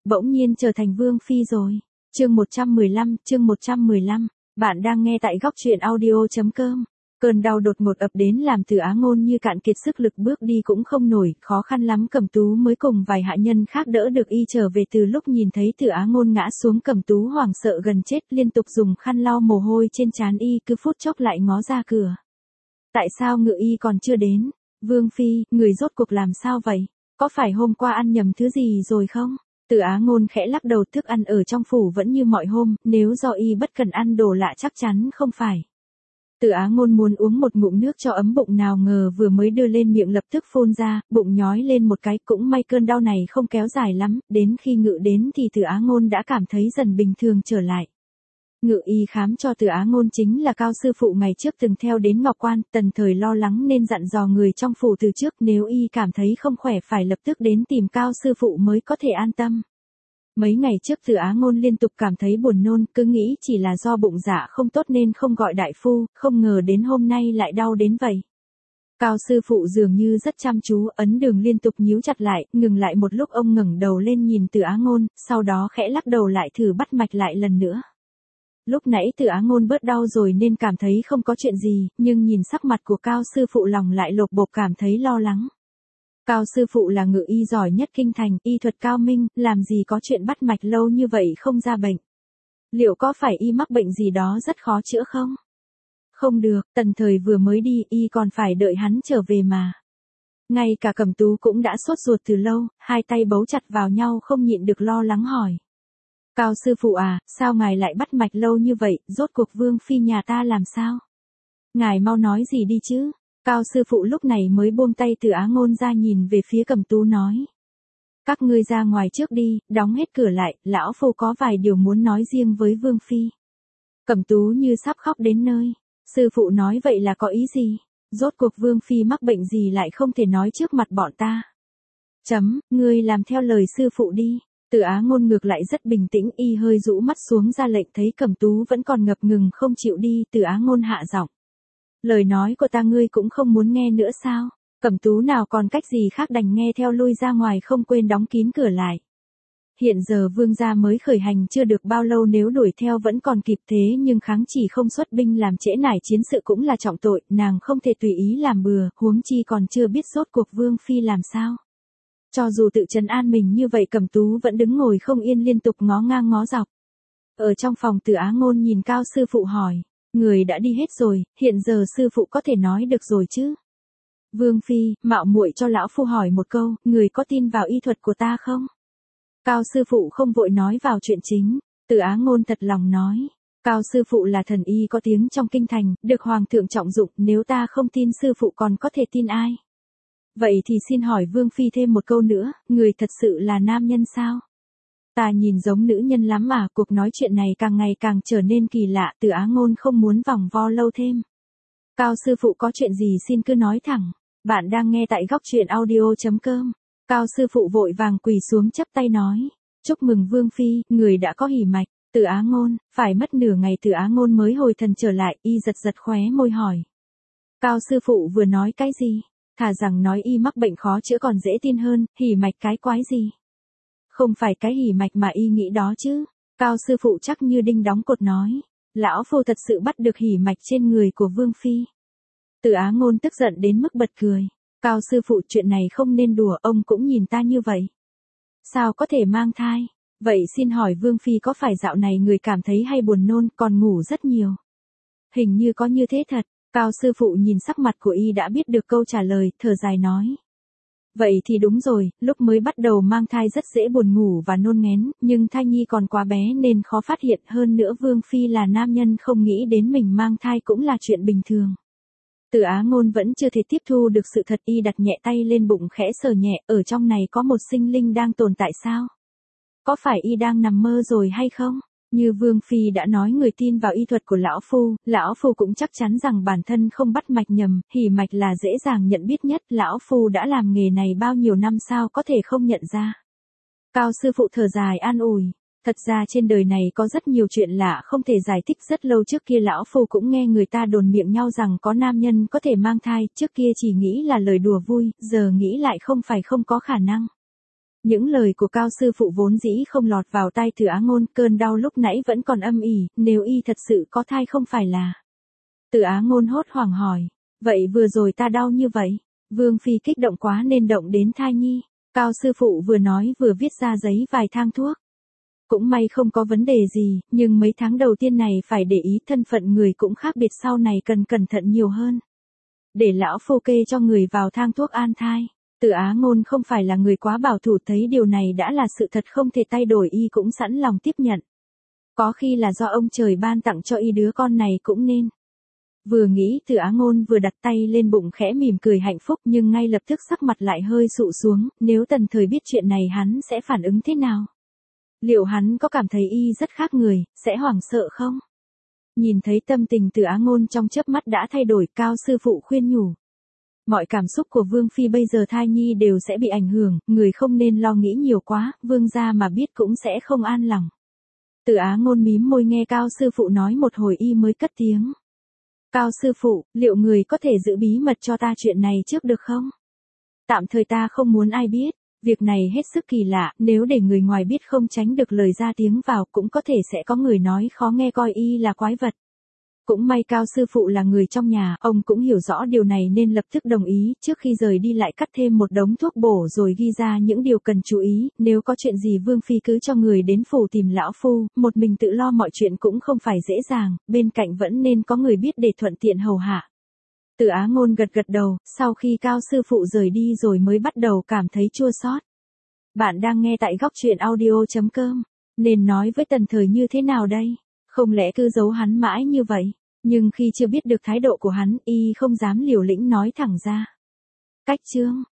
bỗng nhiên trở thành vương phi rồi. Chương 115, bạn đang nghe tại góc truyện audio.com. Cơn đau đột ngột ập đến làm Từ Á Ngôn như cạn kiệt sức lực bước đi cũng không nổi, khó khăn lắm Cẩm Tú mới cùng vài hạ nhân khác đỡ được y trở về. Từ lúc nhìn thấy Từ Á Ngôn ngã xuống, Cẩm Tú hoảng sợ gần chết, liên tục dùng khăn lau mồ hôi trên trán y, cứ phút chốc lại ngó ra cửa. Tại sao ngự y còn chưa đến? Vương phi, người rốt cuộc làm sao vậy? Có phải hôm qua ăn nhầm thứ gì rồi không? Từ Á Ngôn khẽ lắc đầu, thức ăn ở trong phủ vẫn như mọi hôm, nếu do y bất cần ăn đồ lạ chắc chắn không phải. Từ Á Ngôn muốn uống một ngụm nước cho ấm bụng, nào ngờ vừa mới đưa lên miệng lập tức phun ra, bụng nhói lên một cái. Cũng may cơn đau này không kéo dài lắm, đến khi ngự đến thì Từ Á Ngôn đã cảm thấy dần bình thường trở lại. Ngự y khám cho Từ Á Ngôn chính là Cao sư phụ ngày trước từng theo đến Ngọc Quan. Tần Thời lo lắng nên dặn dò người trong phủ từ trước, nếu y cảm thấy không khỏe phải lập tức đến tìm Cao sư phụ mới có thể an tâm. Mấy ngày trước Từ Á Ngôn liên tục cảm thấy buồn nôn, cứ nghĩ chỉ là do bụng dạ không tốt nên không gọi đại phu, không ngờ đến hôm nay lại đau đến vậy. Cao sư phụ dường như rất chăm chú, ấn đường liên tục nhíu chặt lại, ngừng lại một lúc ông ngẩng đầu lên nhìn Từ Á Ngôn, sau đó khẽ lắc đầu lại thử bắt mạch lại lần nữa. Lúc nãy Từ Á Ngôn bớt đau rồi nên cảm thấy không có chuyện gì, nhưng nhìn sắc mặt của Cao sư phụ lòng lại lột bột, cảm thấy lo lắng. Cao sư phụ là ngự y giỏi nhất kinh thành, y thuật cao minh, làm gì có chuyện bắt mạch lâu như vậy không ra bệnh. Liệu có phải y mắc bệnh gì đó rất khó chữa không? Không được, Tần Thời vừa mới đi, y còn phải đợi hắn trở về mà. Ngay cả Cẩm Tú cũng đã sốt ruột từ lâu, hai tay bấu chặt vào nhau không nhịn được lo lắng hỏi. Cao sư phụ à, sao ngài lại bắt mạch lâu như vậy, rốt cuộc vương phi nhà ta làm sao? Ngài mau nói gì đi chứ? Cao sư phụ lúc này mới buông tay Từ Á Ngôn ra, nhìn về phía Cẩm Tú nói. Các ngươi ra ngoài trước đi, đóng hết cửa lại, lão phu có vài điều muốn nói riêng với vương phi. Cẩm Tú như sắp khóc đến nơi. Sư phụ nói vậy là có ý gì? Rốt cuộc vương phi mắc bệnh gì lại không thể nói trước mặt bọn ta? Ngươi làm theo lời sư phụ đi. Từ Á Ngôn ngược lại rất bình tĩnh, y hơi rũ mắt xuống ra lệnh, thấy Cẩm Tú vẫn còn ngập ngừng không chịu đi, Từ Á Ngôn hạ giọng. Lời nói của ta ngươi cũng không muốn nghe nữa sao? Cẩm Tú nào còn cách gì khác đành nghe theo lui ra ngoài, không quên đóng kín cửa lại. Hiện giờ vương gia mới khởi hành chưa được bao lâu, nếu đuổi theo vẫn còn kịp, thế nhưng kháng chỉ không xuất binh làm trễ nải chiến sự cũng là trọng tội, nàng không thể tùy ý làm bừa, huống chi còn chưa biết rốt cuộc vương phi làm sao. Cho dù tự trấn an mình như vậy, Cẩm Tú vẫn đứng ngồi không yên, liên tục ngó ngang ngó dọc. Ở trong phòng, Từ Á Ngôn nhìn Cao sư phụ hỏi. Người đã đi hết rồi, hiện giờ sư phụ có thể nói được rồi chứ? Vương phi, mạo muội cho lão phu hỏi một câu, người có tin vào y thuật của ta không? Cao sư phụ không vội nói vào chuyện chính. Từ Á Ngôn thật lòng nói. Cao sư phụ là thần y có tiếng trong kinh thành, được hoàng thượng trọng dụng, nếu ta không tin sư phụ còn có thể tin ai? Vậy thì xin hỏi vương phi thêm một câu nữa, người thật sự là nam nhân sao? Ta nhìn giống nữ nhân lắm mà. Cuộc nói chuyện này càng ngày càng trở nên kỳ lạ, Từ Á Ngôn không muốn vòng vo lâu thêm. Cao sư phụ có chuyện gì xin cứ nói thẳng. Bạn đang nghe tại góc truyện audio.com. Cao sư phụ vội vàng quỳ xuống chắp tay nói. Chúc mừng vương phi, người đã có hỉ mạch. Từ Á Ngôn, phải mất nửa ngày Từ Á Ngôn mới hồi thần trở lại, y giật giật khóe môi hỏi. Cao sư phụ vừa nói cái gì? Thà rằng nói y mắc bệnh khó chữa còn dễ tin hơn, hỉ mạch cái quái gì? Không phải cái hỉ mạch mà y nghĩ đó chứ. Cao sư phụ chắc như đinh đóng cột nói. Lão phu thật sự bắt được hỉ mạch trên người của vương phi. Từ Á Ngôn tức giận đến mức bật cười. Cao sư phụ, chuyện này không nên đùa, ông cũng nhìn ta như vậy. Sao có thể mang thai? Vậy xin hỏi vương phi có phải dạo này người cảm thấy hay buồn nôn, còn ngủ rất nhiều? Hình như có như thế thật. Cao sư phụ nhìn sắc mặt của y đã biết được câu trả lời, thở dài nói. Vậy thì đúng rồi, lúc mới bắt đầu mang thai rất dễ buồn ngủ và nôn ngén, nhưng thai nhi còn quá bé nên khó phát hiện, hơn nữa vương phi là nam nhân không nghĩ đến mình mang thai cũng là chuyện bình thường. Từ Á Ngôn vẫn chưa thể tiếp thu được sự thật, y đặt nhẹ tay lên bụng khẽ sờ nhẹ, ở trong này có một sinh linh đang tồn tại sao? Có phải y đang nằm mơ rồi hay không? Như vương phi đã nói người tin vào y thuật của lão phu cũng chắc chắn rằng bản thân không bắt mạch nhầm, hỉ mạch là dễ dàng nhận biết nhất, lão phu đã làm nghề này bao nhiêu năm sao có thể không nhận ra. Cao sư phụ thở dài an ủi. Thật ra trên đời này có rất nhiều chuyện lạ không thể giải thích, rất lâu trước kia lão phu cũng nghe người ta đồn miệng nhau rằng có nam nhân có thể mang thai, trước kia chỉ nghĩ là lời đùa vui, giờ nghĩ lại không phải không có khả năng. Những lời của Cao sư phụ vốn dĩ không lọt vào tai Từ Á Ngôn, cơn đau lúc nãy vẫn còn âm ỉ, nếu y thật sự có thai không phải là. Từ Á Ngôn hốt hoảng hỏi, vậy vừa rồi ta đau như vậy, Vương Phi kích động quá nên động đến thai nhi. Cao sư phụ vừa nói vừa viết ra giấy vài thang thuốc. Cũng may không có vấn đề gì, nhưng mấy tháng đầu tiên này phải để ý thân phận người cũng khác biệt, sau này cần cẩn thận nhiều hơn. Để lão phu kê cho người vào thang thuốc an thai. Từ Á Ngôn không phải là người quá bảo thủ, thấy điều này đã là sự thật không thể thay đổi y cũng sẵn lòng tiếp nhận. Có khi là do ông trời ban tặng cho y đứa con này cũng nên. Vừa nghĩ Từ Á Ngôn vừa đặt tay lên bụng khẽ mỉm cười hạnh phúc, nhưng ngay lập tức sắc mặt lại hơi sụ xuống, nếu Tần Thời biết chuyện này hắn sẽ phản ứng thế nào? Liệu hắn có cảm thấy y rất khác người, sẽ hoảng sợ không? Nhìn thấy tâm tình Từ Á Ngôn trong chớp mắt đã thay đổi, Cao sư phụ khuyên nhủ. Mọi cảm xúc của Vương Phi bây giờ thai nhi đều sẽ bị ảnh hưởng, người không nên lo nghĩ nhiều quá, Vương gia mà biết cũng sẽ không an lòng. Từ Á Ngôn mím môi nghe Cao sư phụ nói một hồi y mới cất tiếng. Cao sư phụ, liệu người có thể giữ bí mật cho ta chuyện này trước được không? Tạm thời ta không muốn ai biết, việc này hết sức kỳ lạ, nếu để người ngoài biết không tránh được lời ra tiếng vào, cũng có thể sẽ có người nói khó nghe coi y là quái vật. Cũng may Cao sư phụ là người trong nhà, ông cũng hiểu rõ điều này nên lập tức đồng ý, trước khi rời đi lại cắt thêm một đống thuốc bổ rồi ghi ra những điều cần chú ý, nếu có chuyện gì Vương Phi cứ cho người đến phủ tìm lão phu, một mình tự lo mọi chuyện cũng không phải dễ dàng, bên cạnh vẫn nên có người biết để thuận tiện hầu hạ. Từ Á Ngôn gật gật đầu, sau khi Cao sư phụ rời đi rồi mới bắt đầu cảm thấy chua xót. Bạn đang nghe tại góc truyện audio.com, nên nói với Tần Thời như thế nào đây? Không lẽ cứ giấu hắn mãi như vậy? Nhưng khi chưa biết được thái độ của hắn, y không dám liều lĩnh nói thẳng ra. Cách chương